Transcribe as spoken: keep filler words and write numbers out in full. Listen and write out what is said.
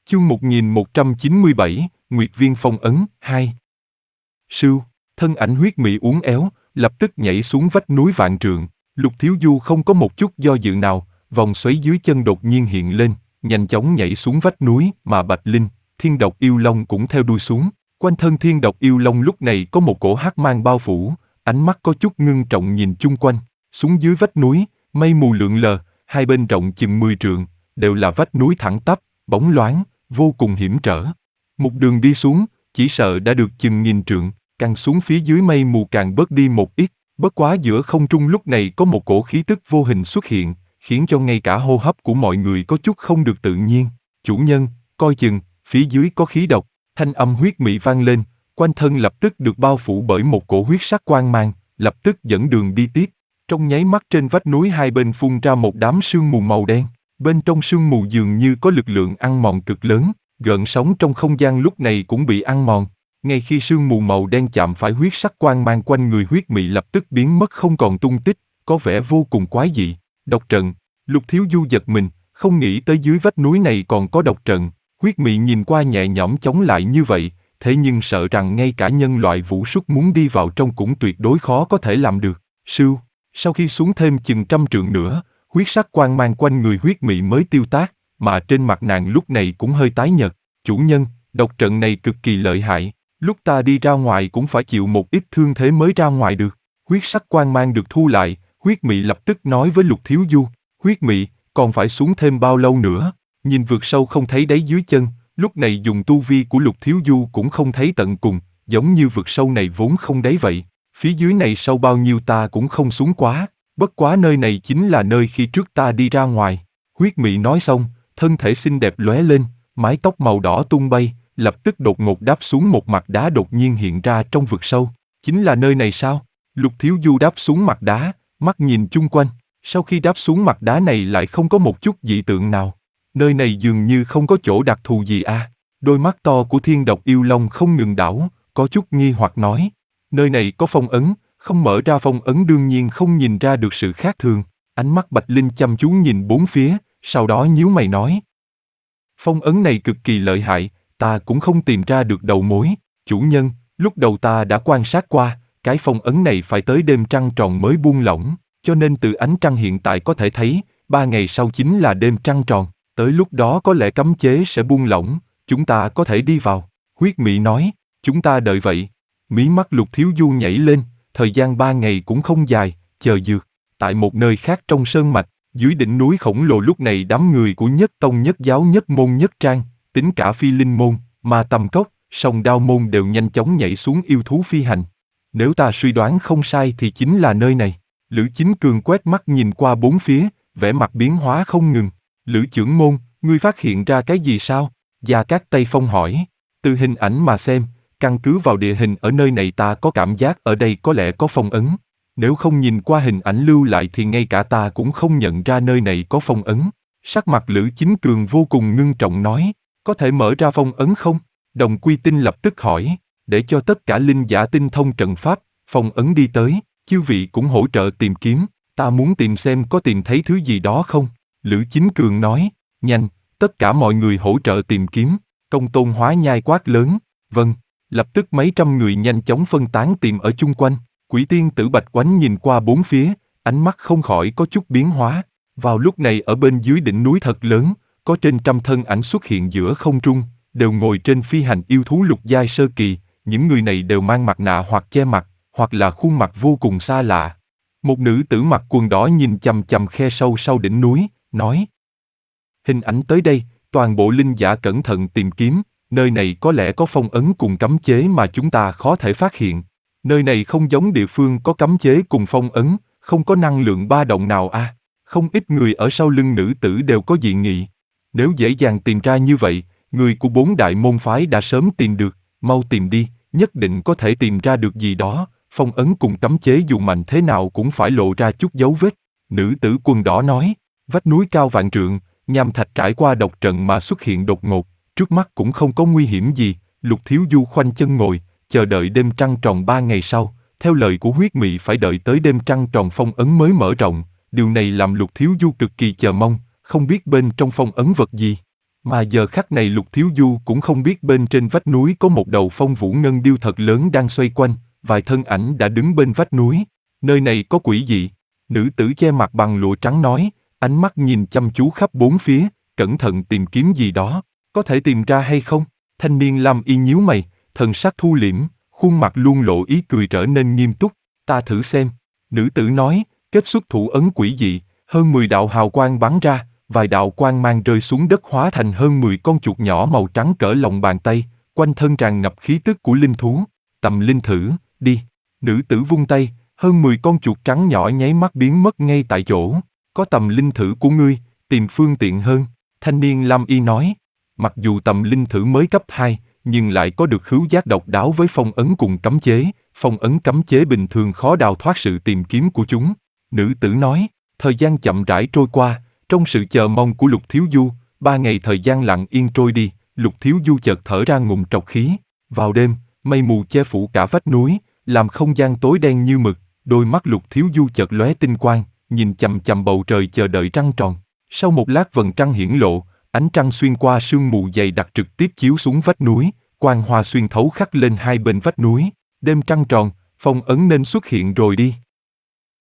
Chương một nghìn một trăm chín mươi bảy, Nguyệt Viên phong ấn, hai. Sưu, thân ảnh huyết mị uốn éo, lập tức nhảy xuống vách núi vạn trượng. Lục Thiếu Du không có một chút do dự nào, vòng xoáy dưới chân đột nhiên hiện lên, nhanh chóng nhảy xuống vách núi, mà Bạch Linh, Thiên Độc Yêu Long cũng theo đuôi xuống. Quanh thân Thiên Độc Yêu Long lúc này có một cổ hắc mang bao phủ, ánh mắt có chút ngưng trọng nhìn chung quanh. Xuống dưới vách núi, mây mù lượn lờ, hai bên rộng chừng mười trượng, đều là vách núi thẳng tắp, bóng loáng, vô cùng hiểm trở. Một đường đi xuống, chỉ sợ đã được chừng nghìn trượng, càng xuống phía dưới mây mù càng bớt đi một ít. Bất quá giữa không trung lúc này có một cổ khí tức vô hình xuất hiện, khiến cho ngay cả hô hấp của mọi người có chút không được tự nhiên. Chủ nhân, coi chừng, phía dưới có khí độc. Thanh âm huyết mị vang lên, quanh thân lập tức được bao phủ bởi một cổ huyết sắc quang mang, lập tức dẫn đường đi tiếp. Trong nháy mắt trên vách núi hai bên phun ra một đám sương mù màu đen. Bên trong sương mù dường như có lực lượng ăn mòn cực lớn, gợn sóng trong không gian lúc này cũng bị ăn mòn. Ngay khi sương mù màu đen chạm phải huyết sắc quang mang quanh người huyết mị lập tức biến mất không còn tung tích, có vẻ vô cùng quái dị. Độc trận. Lục Thiếu Du giật mình, không nghĩ tới dưới vách núi này còn có độc trận. Huyết mị nhìn qua nhẹ nhõm chống lại như vậy, thế nhưng sợ rằng ngay cả nhân loại vũ súc muốn đi vào trong cũng tuyệt đối khó có thể làm được. Sưu, sau khi xuống thêm chừng trăm trượng nữa, huyết sắc quang mang quanh người huyết mị mới tiêu tát, mà trên mặt nàng lúc này cũng hơi tái nhợt. Chủ nhân, độc trận này cực kỳ lợi hại, lúc ta đi ra ngoài cũng phải chịu một ít thương thế mới ra ngoài được. Huyết sắc quang mang được thu lại, huyết mị lập tức nói với Lục Thiếu Du, huyết mị, còn phải xuống thêm bao lâu nữa? Nhìn vượt sâu không thấy đáy dưới chân, lúc này dùng tu vi của Lục Thiếu Du cũng không thấy tận cùng, giống như vượt sâu này vốn không đáy vậy. Phía dưới này sâu bao nhiêu ta cũng không xuống quá, bất quá nơi này chính là nơi khi trước ta đi ra ngoài. Huyết mị nói xong, thân thể xinh đẹp lóe lên, mái tóc màu đỏ tung bay, lập tức đột ngột đáp xuống một mặt đá đột nhiên hiện ra trong vực sâu. Chính là nơi này sao? Lục Thiếu Du đáp xuống mặt đá, mắt nhìn chung quanh, sau khi đáp xuống mặt đá này lại không có một chút dị tượng nào. Nơi này dường như không có chỗ đặc thù gì à? Đôi mắt to của Thiên Độc Yêu Long không ngừng đảo, có chút nghi hoặc nói. Nơi này có phong ấn, không mở ra phong ấn đương nhiên không nhìn ra được sự khác thường. Ánh mắt Bạch Linh chăm chú nhìn bốn phía, sau đó nhíu mày nói. Phong ấn này cực kỳ lợi hại, ta cũng không tìm ra được đầu mối. Chủ nhân, lúc đầu ta đã quan sát qua, cái phong ấn này phải tới đêm trăng tròn mới buông lỏng, cho nên từ ánh trăng hiện tại có thể thấy, ba ngày sau chính là đêm trăng tròn. Tới lúc đó có lẽ cấm chế sẽ buông lỏng, chúng ta có thể đi vào. Huyết mị nói, chúng ta đợi vậy. Mí mắt Lục Thiếu Du nhảy lên, thời gian ba ngày cũng không dài, chờ dược. Tại một nơi khác trong sơn mạch, dưới đỉnh núi khổng lồ lúc này đám người của nhất tông nhất giáo nhất môn nhất trang, tính cả phi linh môn, ma tầm cốc, song đao môn đều nhanh chóng nhảy xuống yêu thú phi hành. Nếu ta suy đoán không sai thì chính là nơi này. Lữ Chính Cường quét mắt nhìn qua bốn phía, vẻ mặt biến hóa không ngừng. Lữ trưởng môn, ngươi phát hiện ra cái gì sao? Gia Cát Tây Phong hỏi. Từ hình ảnh mà xem, căn cứ vào địa hình ở nơi này ta có cảm giác ở đây có lẽ có phong ấn. Nếu không nhìn qua hình ảnh lưu lại thì ngay cả ta cũng không nhận ra nơi này có phong ấn. Sắc mặt Lữ Chính Cường vô cùng ngưng trọng nói, có thể mở ra phong ấn không? Đồng Quy Tinh lập tức hỏi, để cho tất cả linh giả tinh thông trận pháp, phong ấn đi tới, chư vị cũng hỗ trợ tìm kiếm, ta muốn tìm xem có tìm thấy thứ gì đó không? Lữ Chính Cường nói, nhanh, tất cả mọi người hỗ trợ tìm kiếm. Công Tôn Hóa Nhai quát lớn, vâng. Lập tức mấy trăm người nhanh chóng phân tán tìm ở chung quanh. Quỷ tiên tử Bạch Oánh nhìn qua bốn phía, ánh mắt không khỏi có chút biến hóa. Vào lúc này ở bên dưới đỉnh núi thật lớn, có trên trăm thân ảnh xuất hiện giữa không trung, đều ngồi trên phi hành yêu thú lục giai sơ kỳ. Những người này đều mang mặt nạ hoặc che mặt, hoặc là khuôn mặt vô cùng xa lạ. Một nữ tử mặc quần đỏ nhìn chằm chằm khe sâu sau đỉnh núi, nói. Hình ảnh tới đây, toàn bộ linh giả cẩn thận tìm kiếm, nơi này có lẽ có phong ấn cùng cấm chế mà chúng ta khó thể phát hiện. Nơi này không giống địa phương có cấm chế cùng phong ấn, không có năng lượng ba động nào à. Không ít người ở sau lưng nữ tử đều có dị nghị. Nếu dễ dàng tìm ra như vậy, người của bốn đại môn phái đã sớm tìm được, mau tìm đi, nhất định có thể tìm ra được gì đó. Phong ấn cùng cấm chế dù mạnh thế nào cũng phải lộ ra chút dấu vết. Nữ tử quần đỏ nói, vách núi cao vạn trượng, nham thạch trải qua độc trận mà xuất hiện đột ngột, trước mắt cũng không có nguy hiểm gì. Lục Thiếu Du khoanh chân ngồi, chờ đợi đêm trăng tròn ba ngày sau. Theo lời của huyết mị phải đợi tới đêm trăng tròn phong ấn mới mở rộng. Điều này làm Lục Thiếu Du cực kỳ chờ mong, không biết bên trong phong ấn vật gì. Mà giờ khắc này Lục Thiếu Du cũng không biết bên trên vách núi có một đầu phong vũ ngân điêu thật lớn đang xoay quanh, vài thân ảnh đã đứng bên vách núi. Nơi này có quỷ dị. Nữ tử che mặt bằng lụa trắng nói, ánh mắt nhìn chăm chú khắp bốn phía, cẩn thận tìm kiếm gì đó. Có thể tìm ra hay không? Thanh niên Lam Y nhíu mày, thần sắc thu liễm, khuôn mặt luôn lộ ý cười trở nên nghiêm túc. Ta thử xem. Nữ tử nói, kết xuất thủ ấn quỷ dị, hơn mười đạo hào quang bắn ra, vài đạo quang mang rơi xuống đất hóa thành hơn mười con chuột nhỏ màu trắng cỡ lòng bàn tay, quanh thân tràn ngập khí tức của linh thú. Tầm linh thử, đi. Nữ tử vung tay, hơn mười con chuột trắng nhỏ nháy mắt biến mất ngay tại chỗ. Có tầm linh thử của ngươi, tìm phương tiện hơn. Thanh niên Lam Y nói, mặc dù tầm linh thử mới cấp hai, nhưng lại có được khứu giác độc đáo với phong ấn cùng cấm chế. Phong ấn cấm chế bình thường khó đào thoát sự tìm kiếm của chúng. Nữ tử nói, thời gian chậm rãi trôi qua, trong sự chờ mong của Lục Thiếu Du, ba ngày thời gian lặng yên trôi đi, Lục Thiếu Du chợt thở ra ngụm trọc khí. Vào đêm, mây mù che phủ cả vách núi, làm không gian tối đen như mực, đôi mắt Lục Thiếu Du chợt lóe tinh quang, nhìn chằm chằm bầu trời chờ đợi trăng tròn. Sau một lát vầng trăng hiển lộ, ánh trăng xuyên qua sương mù dày đặc trực tiếp chiếu xuống vách núi, quang hoa xuyên thấu khắc lên hai bên vách núi. Đêm trăng tròn, phong ấn nên xuất hiện rồi đi.